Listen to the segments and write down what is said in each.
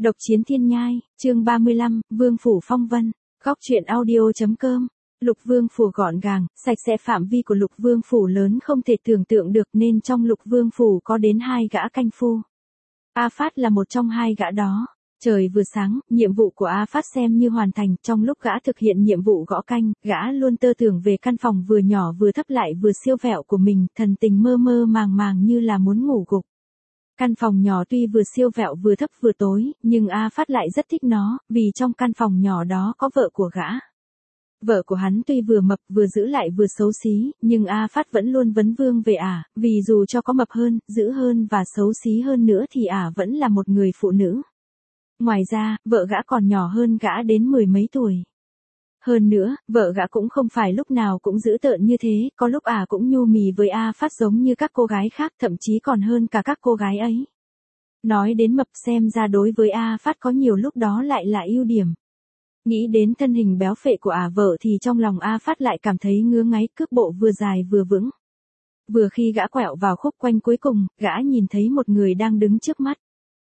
Độc chiến thiên nhai, chương 35, Vương Phủ Phong Vân, góc truyện audio.com. Lục Vương Phủ gọn gàng, sạch sẽ. Phạm vi của Lục Vương Phủ lớn không thể tưởng tượng được nên trong Lục Vương Phủ có đến 2 gã canh phu. A Phát là một trong 2 gã đó. Trời vừa sáng, nhiệm vụ của A Phát xem như hoàn thành. Trong lúc gã thực hiện nhiệm vụ gõ canh, gã luôn tơ tưởng về căn phòng vừa nhỏ vừa thấp lại vừa siêu vẹo của mình, thần tình mơ mơ màng màng như là muốn ngủ gục. Căn phòng nhỏ tuy vừa siêu vẹo vừa thấp vừa tối, nhưng A Phát lại rất thích nó, vì trong căn phòng nhỏ đó có vợ của gã. Vợ của hắn tuy vừa mập vừa giữ lại vừa xấu xí, nhưng A Phát vẫn luôn vấn vương về ả, vì dù cho có mập hơn, giữ hơn và xấu xí hơn nữa thì ả vẫn là một người phụ nữ. Ngoài ra, vợ gã còn nhỏ hơn gã đến 10 mấy tuổi. Hơn nữa, vợ gã cũng không phải lúc nào cũng dữ tợn như thế, có lúc ả cũng nhu mì với A Phát giống như các cô gái khác, thậm chí còn hơn cả các cô gái ấy. Nói đến mập xem ra đối với A Phát có nhiều lúc đó lại là ưu điểm. Nghĩ đến thân hình béo phệ của ả vợ thì trong lòng A Phát lại cảm thấy ngứa ngáy, cước bộ vừa dài vừa vững. Vừa khi gã quẹo vào khúc quanh cuối cùng, gã nhìn thấy một người đang đứng trước mắt.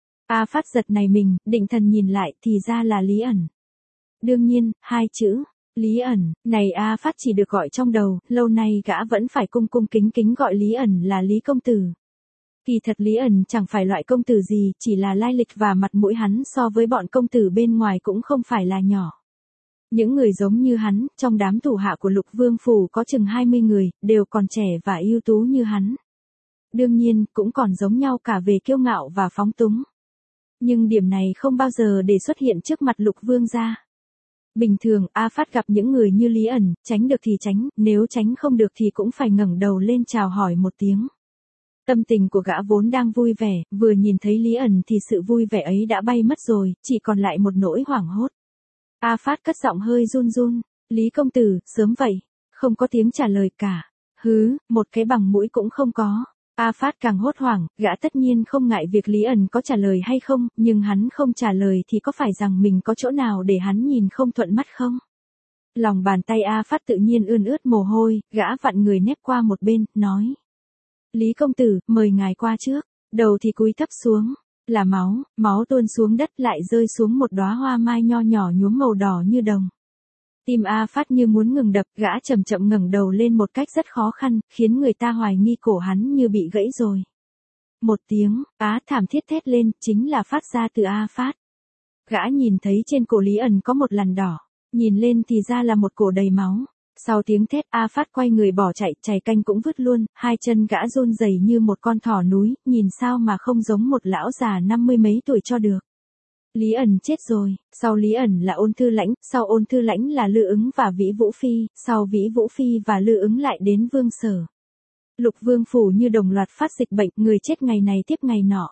A Phát giật nảy mình, định thần nhìn lại thì ra là Lý ẩn. Đương nhiên, 2 chữ, Lý ẩn, này A Phát chỉ được gọi trong đầu, lâu nay gã vẫn phải cung cung kính kính gọi Lý ẩn là Lý công tử. Kỳ thật Lý ẩn chẳng phải loại công tử gì, chỉ là lai lịch và mặt mũi hắn so với bọn công tử bên ngoài cũng không phải là nhỏ. Những người giống như hắn, trong đám thủ hạ của Lục Vương Phủ có chừng 20 người, đều còn trẻ và ưu tú như hắn. Đương nhiên, cũng còn giống nhau cả về kiêu ngạo và phóng túng. Nhưng điểm này không bao giờ để xuất hiện trước mặt Lục Vương gia. Bình thường, A Phát gặp những người như Lý ẩn, tránh được thì tránh, nếu tránh không được thì cũng phải ngẩng đầu lên chào hỏi một tiếng. Tâm tình của gã vốn đang vui vẻ, vừa nhìn thấy Lý ẩn thì sự vui vẻ ấy đã bay mất rồi, chỉ còn lại một nỗi hoảng hốt. A Phát cất giọng hơi run run, Lý công tử, sớm vậy, không có tiếng trả lời cả. Hứ, một cái bằng mũi cũng không có. A Phát càng hốt hoảng, gã tất nhiên không ngại việc Lý ẩn có trả lời hay không, nhưng hắn không trả lời thì có phải rằng mình có chỗ nào để hắn nhìn không thuận mắt không? Lòng bàn tay A Phát tự nhiên ươn ướt mồ hôi, gã vặn người nép qua một bên, nói. Lý công tử, mời ngài qua trước. Đầu thì cúi thấp xuống, là máu tuôn xuống đất lại rơi xuống một đóa hoa mai nho nhỏ nhuốm màu đỏ như đồng. Tim A Phát như muốn ngừng đập, gã chậm chậm ngẩng đầu lên một cách rất khó khăn, khiến người ta hoài nghi cổ hắn như bị gãy rồi. Một tiếng, thảm thiết thét lên, chính là phát ra từ A Phát. Gã nhìn thấy trên cổ Lý ẩn có một lằn đỏ, nhìn lên thì ra là một cổ đầy máu. Sau tiếng thét, A Phát quay người bỏ chạy, chày canh cũng vứt luôn, 2 chân gã run rẩy như một con thỏ núi, nhìn sao mà không giống một lão già 50 mấy tuổi cho được. Lý ẩn chết rồi, sau Lý ẩn là Ôn Thư Lãnh, sau Ôn Thư Lãnh là Lư Ứng và Vĩ Vũ Phi, sau Vĩ Vũ Phi và Lư Ứng lại đến Vương Sở. Lục Vương Phủ như đồng loạt phát dịch bệnh, người chết ngày này tiếp ngày nọ.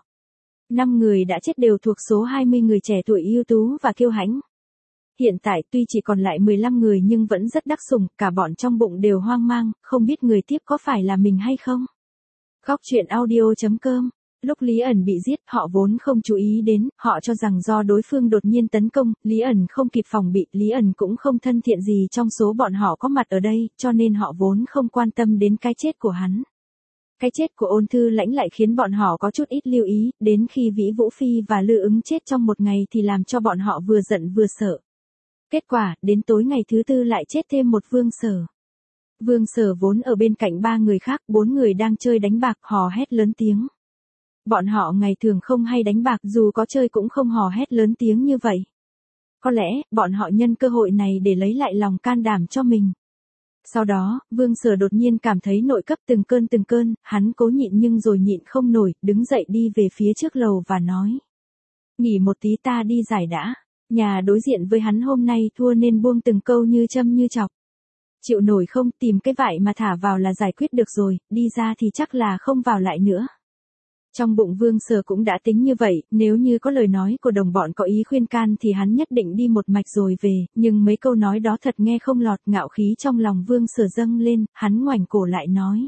5 người đã chết đều thuộc số 20 người trẻ tuổi ưu tú và kiêu hãnh. Hiện tại tuy chỉ còn lại 15 người nhưng vẫn rất đắc sủng, cả bọn trong bụng đều hoang mang, không biết người tiếp có phải là mình hay không. Góc truyện audio.com. Lúc Lý ẩn bị giết, họ vốn không chú ý đến, họ cho rằng do đối phương đột nhiên tấn công, Lý ẩn không kịp phòng bị, Lý ẩn cũng không thân thiện gì trong số bọn họ có mặt ở đây, cho nên họ vốn không quan tâm đến cái chết của hắn. Cái chết của Ôn Thư Lãnh lại khiến bọn họ có chút ít lưu ý, đến khi Vĩ Vũ Phi và Lư Ứng chết trong một ngày thì làm cho bọn họ vừa giận vừa sợ. Kết quả, đến tối ngày thứ 4 lại chết thêm một Vương Sở. Vương Sở vốn ở bên cạnh 3 người khác, 4 người đang chơi đánh bạc, hò hét lớn tiếng. Bọn họ ngày thường không hay đánh bạc, dù có chơi cũng không hò hét lớn tiếng như vậy. Có lẽ, bọn họ nhân cơ hội này để lấy lại lòng can đảm cho mình. Sau đó, Vương Sở đột nhiên cảm thấy nội cấp từng cơn, hắn cố nhịn nhưng rồi nhịn không nổi, đứng dậy đi về phía trước lầu và nói. Nghỉ một tí ta đi giải đã. Nhà đối diện với hắn hôm nay thua nên buông từng câu như châm như chọc. Chịu nổi không, tìm cái vải mà thả vào là giải quyết được rồi, đi ra thì chắc là không vào lại nữa. Trong bụng Vương Sở cũng đã tính như vậy, nếu như có lời nói của đồng bọn có ý khuyên can thì hắn nhất định đi một mạch rồi về, nhưng mấy câu nói đó thật nghe không lọt, ngạo khí trong lòng Vương Sở dâng lên, hắn ngoảnh cổ lại nói.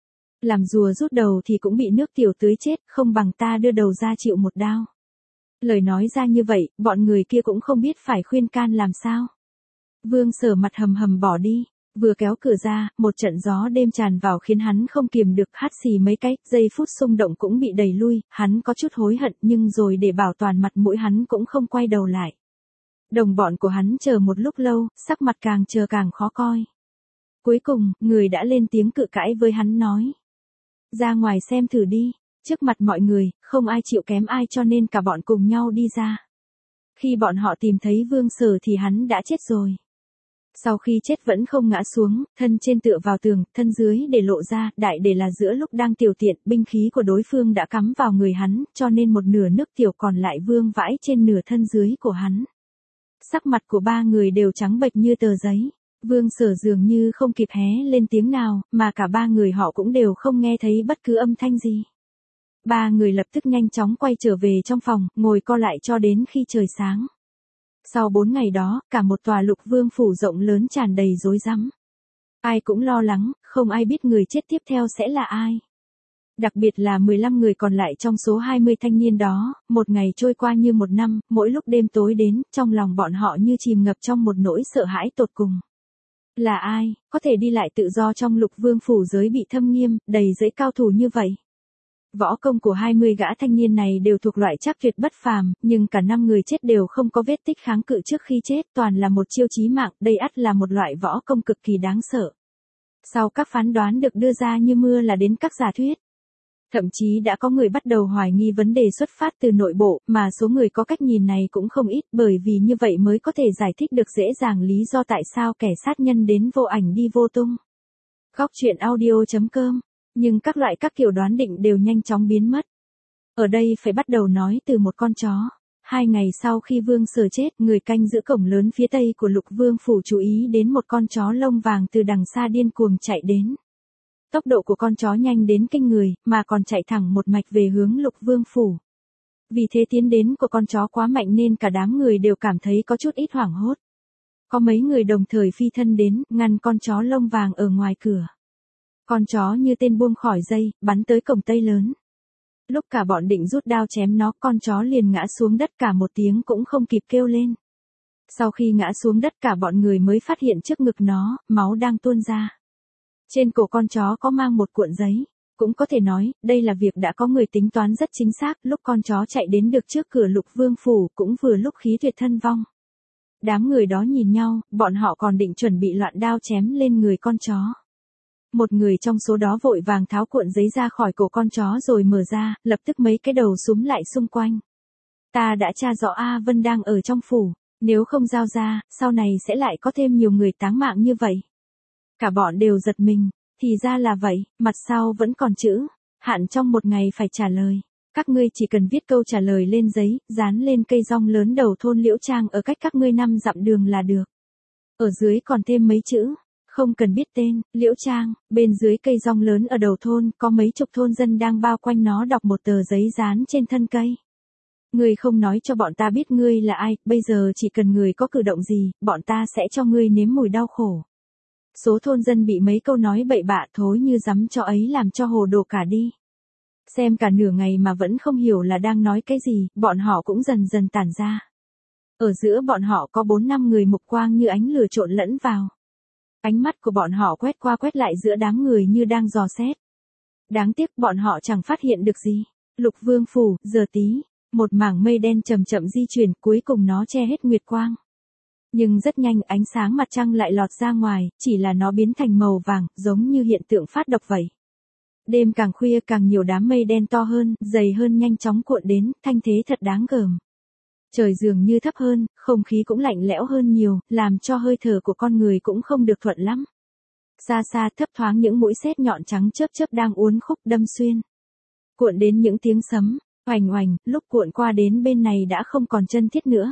Làm rùa rút đầu thì cũng bị nước tiểu tưới chết, không bằng ta đưa đầu ra chịu một đao. Lời nói ra như vậy, bọn người kia cũng không biết phải khuyên can làm sao. Vương Sở mặt hầm hầm bỏ đi. Vừa kéo cửa ra, một trận gió đêm tràn vào khiến hắn không kiềm được hắt xì mấy cái, giây phút xung động cũng bị đẩy lui, hắn có chút hối hận nhưng rồi để bảo toàn mặt mũi hắn cũng không quay đầu lại. Đồng bọn của hắn chờ một lúc lâu, sắc mặt càng chờ càng khó coi. Cuối cùng, người đã lên tiếng cự cãi với hắn nói. Ra ngoài xem thử đi, trước mặt mọi người, không ai chịu kém ai cho nên cả bọn cùng nhau đi ra. Khi bọn họ tìm thấy Vương Sở thì hắn đã chết rồi. Sau khi chết vẫn không ngã xuống, thân trên tựa vào tường, thân dưới để lộ ra, đại để là giữa lúc đang tiểu tiện, binh khí của đối phương đã cắm vào người hắn, cho nên một nửa nước tiểu còn lại vương vãi trên nửa thân dưới của hắn. Sắc mặt của ba người đều trắng bệch như tờ giấy. Vương Sở dường như không kịp hé lên tiếng nào, mà cả ba người họ cũng đều không nghe thấy bất cứ âm thanh gì. Ba người lập tức nhanh chóng quay trở về trong phòng, ngồi co lại cho đến khi trời sáng. Sau 4 ngày đó, cả một tòa Lục Vương phủ rộng lớn tràn đầy rối rắm. Ai cũng lo lắng, không ai biết người chết tiếp theo sẽ là ai. Đặc biệt là 15 người còn lại trong số 20 thanh niên đó, một ngày trôi qua như một năm, mỗi lúc đêm tối đến, trong lòng bọn họ như chìm ngập trong một nỗi sợ hãi tột cùng. Là ai, có thể đi lại tự do trong Lục Vương phủ giới bị thâm nghiêm, đầy dẫy cao thủ như vậy? Võ công của 20 gã thanh niên này đều thuộc loại chắc tuyệt bất phàm, nhưng cả 5 người chết đều không có vết tích kháng cự trước khi chết, toàn là một chiêu chí mạng, đây ắt là một loại võ công cực kỳ đáng sợ. Sau các phán đoán được đưa ra như mưa là đến các giả thuyết. Thậm chí đã có người bắt đầu hoài nghi vấn đề xuất phát từ nội bộ, mà số người có cách nhìn này cũng không ít, bởi vì như vậy mới có thể giải thích được dễ dàng lý do tại sao kẻ sát nhân đến vô ảnh đi vô tung. Góc truyện audio.com. Nhưng các loại các kiểu đoán định đều nhanh chóng biến mất. Ở đây phải bắt đầu nói từ một con chó. 2 ngày sau khi Vương Sở chết, người canh giữ cổng lớn phía tây của Lục Vương phủ chú ý đến một con chó lông vàng từ đằng xa điên cuồng chạy đến. Tốc độ của con chó nhanh đến kinh người, mà còn chạy thẳng một mạch về hướng Lục Vương phủ. Vì thế tiến đến của con chó quá mạnh nên cả đám người đều cảm thấy có chút ít hoảng hốt. Có mấy người đồng thời phi thân đến, ngăn con chó lông vàng ở ngoài cửa. Con chó như tên buông khỏi dây, bắn tới cổng tây lớn. Lúc cả bọn định rút đao chém nó, con chó liền ngã xuống đất, cả một tiếng cũng không kịp kêu lên. Sau khi ngã xuống đất cả bọn người mới phát hiện trước ngực nó, máu đang tuôn ra. Trên cổ con chó có mang một cuộn giấy. Cũng có thể nói, đây là việc đã có người tính toán rất chính xác, lúc con chó chạy đến được trước cửa Lục Vương phủ, cũng vừa lúc khí tuyệt thân vong. Đám người đó nhìn nhau, bọn họ còn định chuẩn bị loạn đao chém lên người con chó. Một người trong số đó vội vàng tháo cuộn giấy ra khỏi cổ con chó rồi mở ra, lập tức mấy cái đầu súm lại xung quanh. Ta đã tra rõ A Vân đang ở trong phủ, nếu không giao ra, sau này sẽ lại có thêm nhiều người táng mạng như vậy. Cả bọn đều giật mình, thì ra là vậy, mặt sau vẫn còn chữ, hạn trong 1 ngày phải trả lời. Các ngươi chỉ cần viết câu trả lời lên giấy, dán lên cây rong lớn đầu thôn Liễu Trang ở cách các ngươi 5 dặm đường là được. Ở dưới còn thêm mấy chữ. Không cần biết tên, Liễu Trang, bên dưới cây rong lớn ở đầu thôn, có mấy chục thôn dân đang bao quanh nó đọc một tờ giấy dán trên thân cây. Ngươi không nói cho bọn ta biết ngươi là ai, bây giờ chỉ cần ngươi có cử động gì, bọn ta sẽ cho ngươi nếm mùi đau khổ. Số thôn dân bị mấy câu nói bậy bạ thối như rắm cho ấy làm cho hồ đồ cả đi. Xem cả nửa ngày mà vẫn không hiểu là đang nói cái gì, bọn họ cũng dần dần tản ra. Ở giữa bọn họ có 4-5 người mục quang như ánh lửa trộn lẫn vào. Ánh mắt của bọn họ quét qua quét lại giữa đám người như đang dò xét. Đáng tiếc bọn họ chẳng phát hiện được gì. Lục Vương phủ, giờ tí, một mảng mây đen chậm chậm di chuyển, cuối cùng nó che hết nguyệt quang. Nhưng rất nhanh ánh sáng mặt trăng lại lọt ra ngoài, chỉ là nó biến thành màu vàng, giống như hiện tượng phát độc vậy. Đêm càng khuya càng nhiều đám mây đen to hơn, dày hơn nhanh chóng cuộn đến, thanh thế thật đáng gờm. Trời dường như thấp hơn, không khí cũng lạnh lẽo hơn nhiều, làm cho hơi thở của con người cũng không được thuận lắm. Xa xa thấp thoáng những mũi sét nhọn trắng chớp chớp đang uốn khúc đâm xuyên. Cuộn đến những tiếng sấm, oành oành, lúc cuộn qua đến bên này đã không còn chân thiết nữa.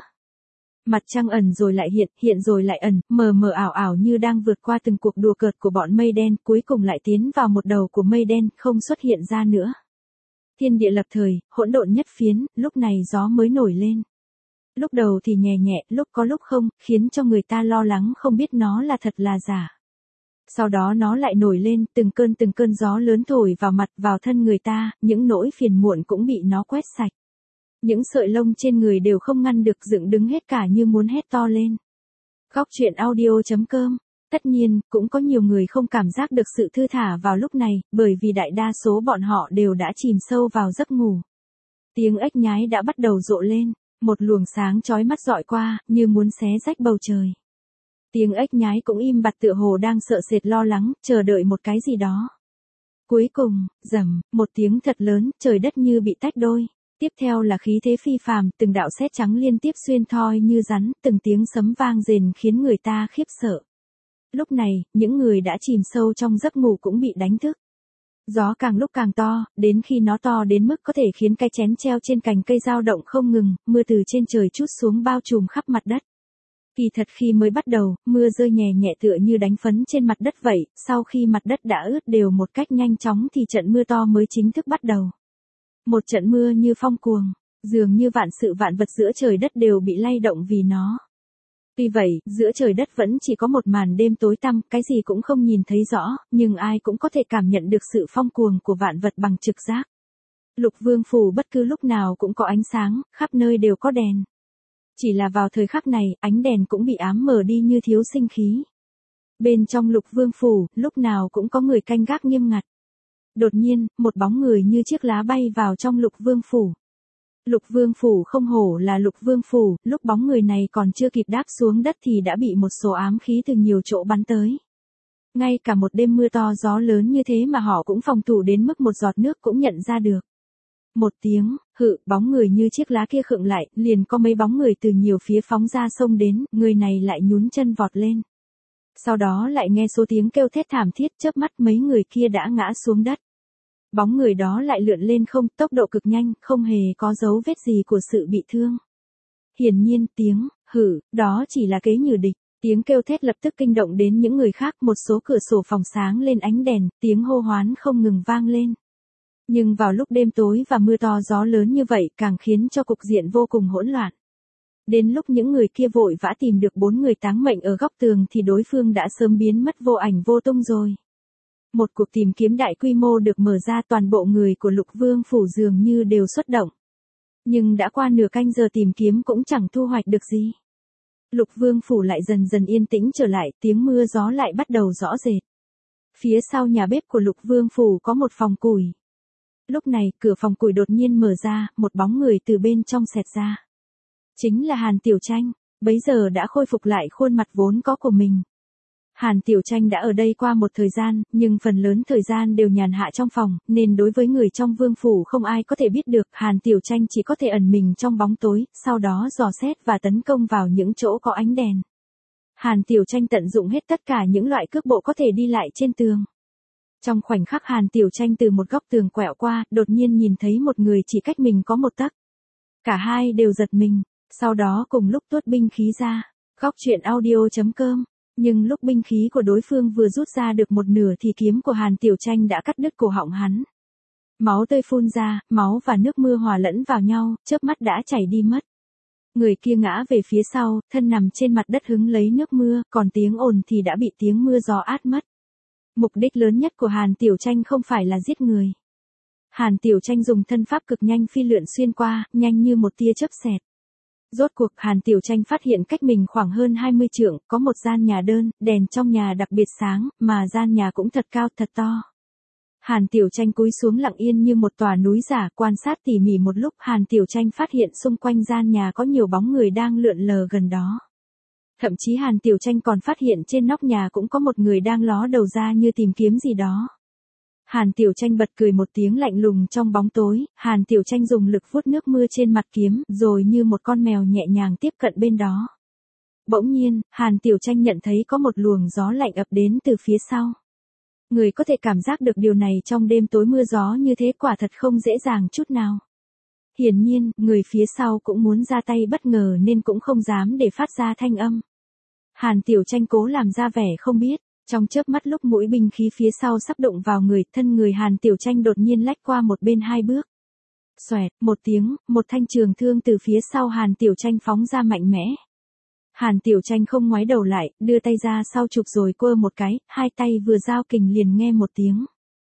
Mặt trăng ẩn rồi lại hiện, hiện rồi lại ẩn, mờ mờ ảo ảo như đang vượt qua từng cuộc đùa cợt của bọn mây đen, cuối cùng lại tiến vào một đầu của mây đen, không xuất hiện ra nữa. Thiên địa lập thời, hỗn độn nhất phiến, lúc này gió mới nổi lên. Lúc đầu thì nhẹ nhẹ, lúc có lúc không, khiến cho người ta lo lắng không biết nó là thật là giả. Sau đó nó lại nổi lên, từng cơn gió lớn thổi vào mặt, vào thân người ta, những nỗi phiền muộn cũng bị nó quét sạch. Những sợi lông trên người đều không ngăn được dựng đứng hết cả như muốn hét to lên. Góc truyện audio.com Tất nhiên, cũng có nhiều người không cảm giác được sự thư thả vào lúc này, bởi vì đại đa số bọn họ đều đã chìm sâu vào giấc ngủ. Tiếng ếch nhái đã bắt đầu rộ lên, một luồng sáng chói mắt dọi qua, như muốn xé rách bầu trời. Tiếng ếch nhái cũng im bặt tựa hồ đang sợ sệt lo lắng, chờ đợi một cái gì đó. Cuối cùng, rầm, một tiếng thật lớn, trời đất như bị tách đôi. Tiếp theo là khí thế phi phàm, từng đạo sét trắng liên tiếp xuyên thoi như rắn, từng tiếng sấm vang rền khiến người ta khiếp sợ. Lúc này, những người đã chìm sâu trong giấc ngủ cũng bị đánh thức. Gió càng lúc càng to, đến khi nó to đến mức có thể khiến cái chén treo trên cành cây dao động không ngừng, mưa từ trên trời trút xuống bao trùm khắp mặt đất. Kỳ thật khi mới bắt đầu, mưa rơi nhẹ nhẹ tựa như đánh phấn trên mặt đất vậy, sau khi mặt đất đã ướt đều một cách nhanh chóng thì trận mưa to mới chính thức bắt đầu. Một trận mưa như phong cuồng, dường như vạn sự vạn vật giữa trời đất đều bị lay động vì nó. Tuy vậy, giữa trời đất vẫn chỉ có một màn đêm tối tăm, cái gì cũng không nhìn thấy rõ, nhưng ai cũng có thể cảm nhận được sự phong cuồng của vạn vật bằng trực giác. Lục Vương phủ bất cứ lúc nào cũng có ánh sáng, khắp nơi đều có đèn. Chỉ là vào thời khắc này, ánh đèn cũng bị ám mờ đi như thiếu sinh khí. Bên trong Lục Vương phủ, lúc nào cũng có người canh gác nghiêm ngặt. Đột nhiên, một bóng người như chiếc lá bay vào trong Lục Vương phủ. Lục Vương phủ không hổ là Lục Vương phủ, lúc bóng người này còn chưa kịp đáp xuống đất thì đã bị một số ám khí từ nhiều chỗ bắn tới. Ngay cả một đêm mưa to gió lớn như thế mà họ cũng phòng thủ đến mức một giọt nước cũng nhận ra được. Một tiếng, hự, bóng người như chiếc lá kia khựng lại, liền có mấy bóng người từ nhiều phía phóng ra sông đến, người này lại nhún chân vọt lên. Sau đó lại nghe số tiếng kêu thét thảm thiết, chớp mắt mấy người kia đã ngã xuống đất. Bóng người đó lại lượn lên không, tốc độ cực nhanh, không hề có dấu vết gì của sự bị thương. Hiển nhiên tiếng, hử, đó chỉ là kế nhử địch. Tiếng kêu thét lập tức kinh động đến những người khác, một số cửa sổ phòng sáng lên ánh đèn, tiếng hô hoán không ngừng vang lên. Nhưng vào lúc đêm tối và mưa to gió lớn như vậy càng khiến cho cục diện vô cùng hỗn loạn. Đến lúc những người kia vội vã tìm được 4 người táng mệnh ở góc tường thì đối phương đã sớm biến mất vô ảnh vô tung rồi. Một cuộc tìm kiếm đại quy mô được mở ra, toàn bộ người của Lục Vương phủ dường như đều xuất động. Nhưng đã qua nửa canh giờ tìm kiếm cũng chẳng thu hoạch được gì. Lục Vương phủ lại dần dần yên tĩnh trở lại, tiếng mưa gió lại bắt đầu rõ rệt. Phía sau nhà bếp của Lục Vương phủ có một phòng củi. Lúc này, cửa phòng củi đột nhiên mở ra, một bóng người từ bên trong xẹt ra. Chính là Hàn Tiểu Tranh, bấy giờ đã khôi phục lại khuôn mặt vốn có của mình. Hàn Tiểu Tranh đã ở đây qua một thời gian, nhưng phần lớn thời gian đều nhàn hạ trong phòng, nên đối với người trong vương phủ không ai có thể biết được, Hàn Tiểu Tranh chỉ có thể ẩn mình trong bóng tối, sau đó dò xét và tấn công vào những chỗ có ánh đèn. Hàn Tiểu Tranh tận dụng hết tất cả những loại cước bộ có thể đi lại trên tường. Trong khoảnh khắc Hàn Tiểu Tranh từ một góc tường quẹo qua, đột nhiên nhìn thấy một người chỉ cách mình có một tấc. Cả hai đều giật mình, sau đó cùng lúc tuốt binh khí ra. Góc truyện audio.com. Nhưng lúc binh khí của đối phương vừa rút ra được một nửa thì kiếm của Hàn Tiểu Tranh đã cắt đứt cổ họng hắn. Máu tươi phun ra, máu và nước mưa hòa lẫn vào nhau, chớp mắt đã chảy đi mất. Người kia ngã về phía sau, thân nằm trên mặt đất hứng lấy nước mưa, còn tiếng ồn thì đã bị tiếng mưa gió át mất. Mục đích lớn nhất của Hàn Tiểu Tranh không phải là giết người. Hàn Tiểu Tranh dùng thân pháp cực nhanh phi lượn xuyên qua, nhanh như một tia chớp xẹt. Rốt cuộc Hàn Tiểu Tranh phát hiện cách mình khoảng hơn 20 trượng, có một gian nhà đơn, đèn trong nhà đặc biệt sáng, mà gian nhà cũng thật cao thật to. Hàn Tiểu Tranh cúi xuống lặng yên như một tòa núi giả, quan sát tỉ mỉ một lúc, Hàn Tiểu Tranh phát hiện xung quanh gian nhà có nhiều bóng người đang lượn lờ gần đó. Thậm chí Hàn Tiểu Tranh còn phát hiện trên nóc nhà cũng có một người đang ló đầu ra như tìm kiếm gì đó. Hàn Tiểu Tranh bật cười một tiếng lạnh lùng trong bóng tối, Hàn Tiểu Tranh dùng lực vuốt nước mưa trên mặt kiếm, rồi như một con mèo nhẹ nhàng tiếp cận bên đó. Bỗng nhiên, Hàn Tiểu Tranh nhận thấy có một luồng gió lạnh ập đến từ phía sau. Người có thể cảm giác được điều này trong đêm tối mưa gió như thế quả thật không dễ dàng chút nào. Hiển nhiên, người phía sau cũng muốn ra tay bất ngờ nên cũng không dám để phát ra thanh âm. Hàn Tiểu Tranh cố làm ra vẻ không biết. Trong chớp mắt lúc mũi binh khí phía sau sắp đụng vào người, thân người Hàn Tiểu Tranh đột nhiên lách qua một bên 2 bước. Xoẹt, một tiếng, một thanh trường thương từ phía sau Hàn Tiểu Tranh phóng ra mạnh mẽ. Hàn Tiểu Tranh không ngoái đầu lại, đưa tay ra sau chụp rồi quơ một cái, hai tay vừa giao kình liền nghe một tiếng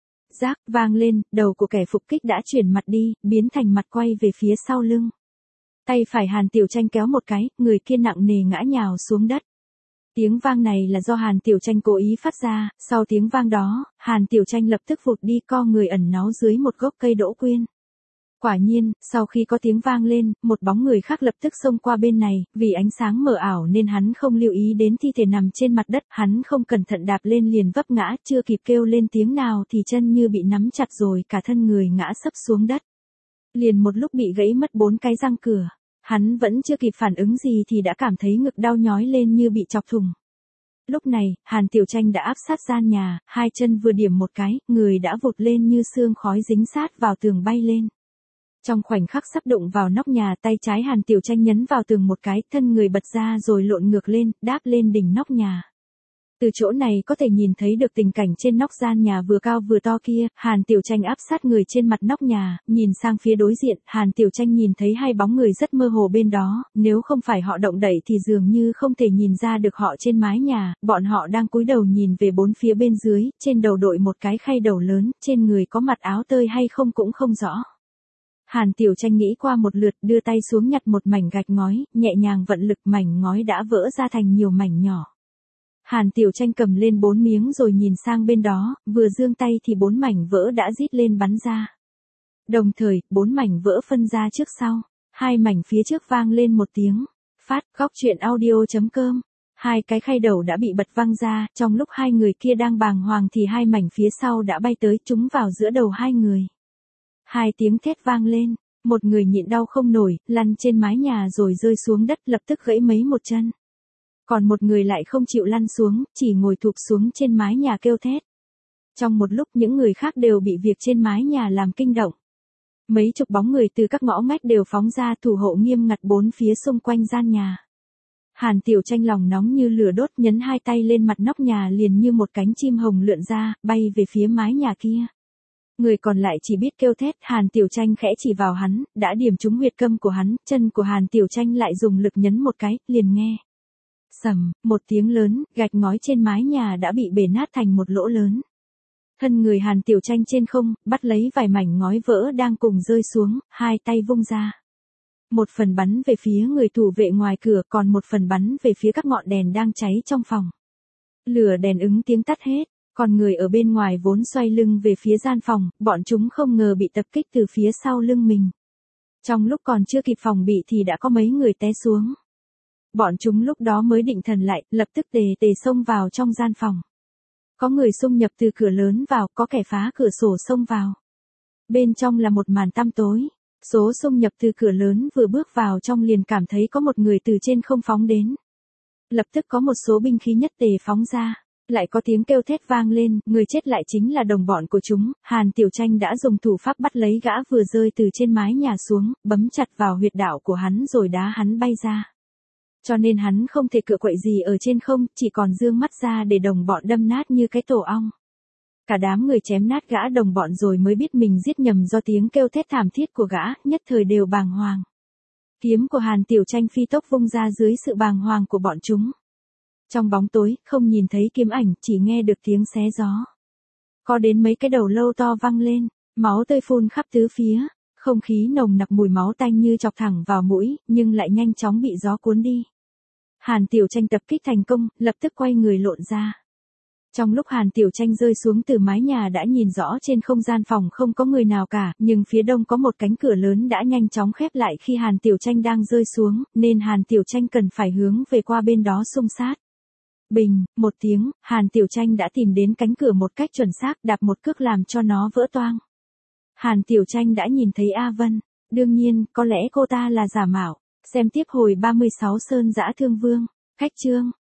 rác vang lên, đầu của kẻ phục kích đã chuyển mặt đi, biến thành mặt quay về phía sau lưng. Tay phải Hàn Tiểu Tranh kéo một cái, người kia nặng nề ngã nhào xuống đất. Tiếng vang này là do Hàn Tiểu Tranh cố ý phát ra, sau tiếng vang đó, Hàn Tiểu Tranh lập tức vụt đi co người ẩn náu dưới một gốc cây đỗ quyên. Quả nhiên, sau khi có tiếng vang lên, một bóng người khác lập tức xông qua bên này, vì ánh sáng mờ ảo nên hắn không lưu ý đến thi thể nằm trên mặt đất, hắn không cẩn thận đạp lên liền vấp ngã, chưa kịp kêu lên tiếng nào thì chân như bị nắm chặt rồi cả thân người ngã sấp xuống đất. Liền một lúc bị gãy mất 4 cái răng cửa. Hắn vẫn chưa kịp phản ứng gì thì đã cảm thấy ngực đau nhói lên như bị chọc thủng. Lúc này, Hàn Tiểu Tranh đã áp sát gian nhà, hai chân vừa điểm một cái, người đã vụt lên như sương khói dính sát vào tường bay lên. Trong khoảnh khắc sắp đụng vào nóc nhà, tay trái Hàn Tiểu Tranh nhấn vào tường một cái, thân người bật ra rồi lộn ngược lên, đáp lên đỉnh nóc nhà. Từ chỗ này có thể nhìn thấy được tình cảnh trên nóc gian nhà vừa cao vừa to kia, Hàn Tiểu Tranh áp sát người trên mặt nóc nhà, nhìn sang phía đối diện, Hàn Tiểu Tranh nhìn thấy hai bóng người rất mơ hồ bên đó, nếu không phải họ động đậy thì dường như không thể nhìn ra được họ trên mái nhà, bọn họ đang cúi đầu nhìn về bốn phía bên dưới, trên đầu đội một cái khay đầu lớn, trên người có mặc áo tơi hay không cũng không rõ. Hàn Tiểu Tranh nghĩ qua một lượt, đưa tay xuống nhặt một mảnh gạch ngói, nhẹ nhàng vận lực mảnh ngói đã vỡ ra thành nhiều mảnh nhỏ. Hàn Tiểu Tranh cầm lên 4 miếng rồi nhìn sang bên đó, vừa giương tay thì 4 mảnh vỡ đã rít lên bắn ra. Đồng thời, 4 mảnh vỡ phân ra trước sau, 2 mảnh phía trước vang lên một tiếng, phát, góc truyện audio.com. 2 cái khay đầu đã bị bật văng ra, trong lúc hai người kia đang bàng hoàng thì 2 mảnh phía sau đã bay tới trúng vào giữa đầu hai người. 2 tiếng thét vang lên, một người nhịn đau không nổi, lăn trên mái nhà rồi rơi xuống đất lập tức gãy mấy một chân. Còn một người lại không chịu lăn xuống, chỉ ngồi thụp xuống trên mái nhà kêu thét. Trong một lúc những người khác đều bị việc trên mái nhà làm kinh động. Mấy chục bóng người từ các ngõ ngách đều phóng ra thủ hộ nghiêm ngặt bốn phía xung quanh gian nhà. Hàn Tiểu Tranh lòng nóng như lửa đốt nhấn 2 tay lên mặt nóc nhà liền như một cánh chim hồng lượn ra, bay về phía mái nhà kia. Người còn lại chỉ biết kêu thét, Hàn Tiểu Tranh khẽ chỉ vào hắn, đã điểm trúng huyệt câm của hắn, chân của Hàn Tiểu Tranh lại dùng lực nhấn một cái, liền nghe. Sầm, một tiếng lớn, gạch ngói trên mái nhà đã bị bể nát thành một lỗ lớn. Thân người Hàn Tiểu Tranh trên không, bắt lấy vài mảnh ngói vỡ đang cùng rơi xuống, 2 tay vung ra. Một phần bắn về phía người thủ vệ ngoài cửa, còn một phần bắn về phía các ngọn đèn đang cháy trong phòng. Lửa đèn ứng tiếng tắt hết, còn người ở bên ngoài vốn xoay lưng về phía gian phòng, bọn chúng không ngờ bị tập kích từ phía sau lưng mình. Trong lúc còn chưa kịp phòng bị thì đã có mấy người té xuống. Bọn chúng lúc đó mới định thần lại, lập tức tề xông vào trong gian phòng. Có người xông nhập từ cửa lớn vào, có kẻ phá cửa sổ xông vào. Bên trong là một màn tăm tối. Số xông nhập từ cửa lớn vừa bước vào trong liền cảm thấy có một người từ trên không phóng đến. Lập tức có một số binh khí nhất tề phóng ra. Lại có tiếng kêu thét vang lên, người chết lại chính là đồng bọn của chúng. Hàn Tiểu Tranh đã dùng thủ pháp bắt lấy gã vừa rơi từ trên mái nhà xuống, bấm chặt vào huyệt đạo của hắn rồi đá hắn bay ra. Cho nên hắn không thể cựa quậy gì ở trên không, chỉ còn dương mắt ra để đồng bọn đâm nát như cái tổ ong. Cả đám người chém nát gã đồng bọn rồi mới biết mình giết nhầm do tiếng kêu thét thảm thiết của gã, nhất thời đều bàng hoàng. Kiếm của Hàn Tiểu Tranh phi tốc vung ra dưới sự bàng hoàng của bọn chúng. Trong bóng tối, không nhìn thấy kiếm ảnh, chỉ nghe được tiếng xé gió. Có đến mấy cái đầu lâu to văng lên, máu tươi phun khắp tứ phía, không khí nồng nặc mùi máu tanh như chọc thẳng vào mũi, nhưng lại nhanh chóng bị gió cuốn đi. Hàn Tiểu Tranh tập kích thành công, lập tức quay người lộn ra. Trong lúc Hàn Tiểu Tranh rơi xuống từ mái nhà đã nhìn rõ trên không gian phòng không có người nào cả, nhưng phía đông có một cánh cửa lớn đã nhanh chóng khép lại khi Hàn Tiểu Tranh đang rơi xuống, nên Hàn Tiểu Tranh cần phải hướng về qua bên đó xung sát. Bình, một tiếng, Hàn Tiểu Tranh đã tìm đến cánh cửa một cách chuẩn xác, đạp một cước làm cho nó vỡ toang. Hàn Tiểu Tranh đã nhìn thấy A Vân, đương nhiên, có lẽ cô ta là giả mạo. Xem tiếp hồi 36 Sơn Dã Thương Vương, khách chương.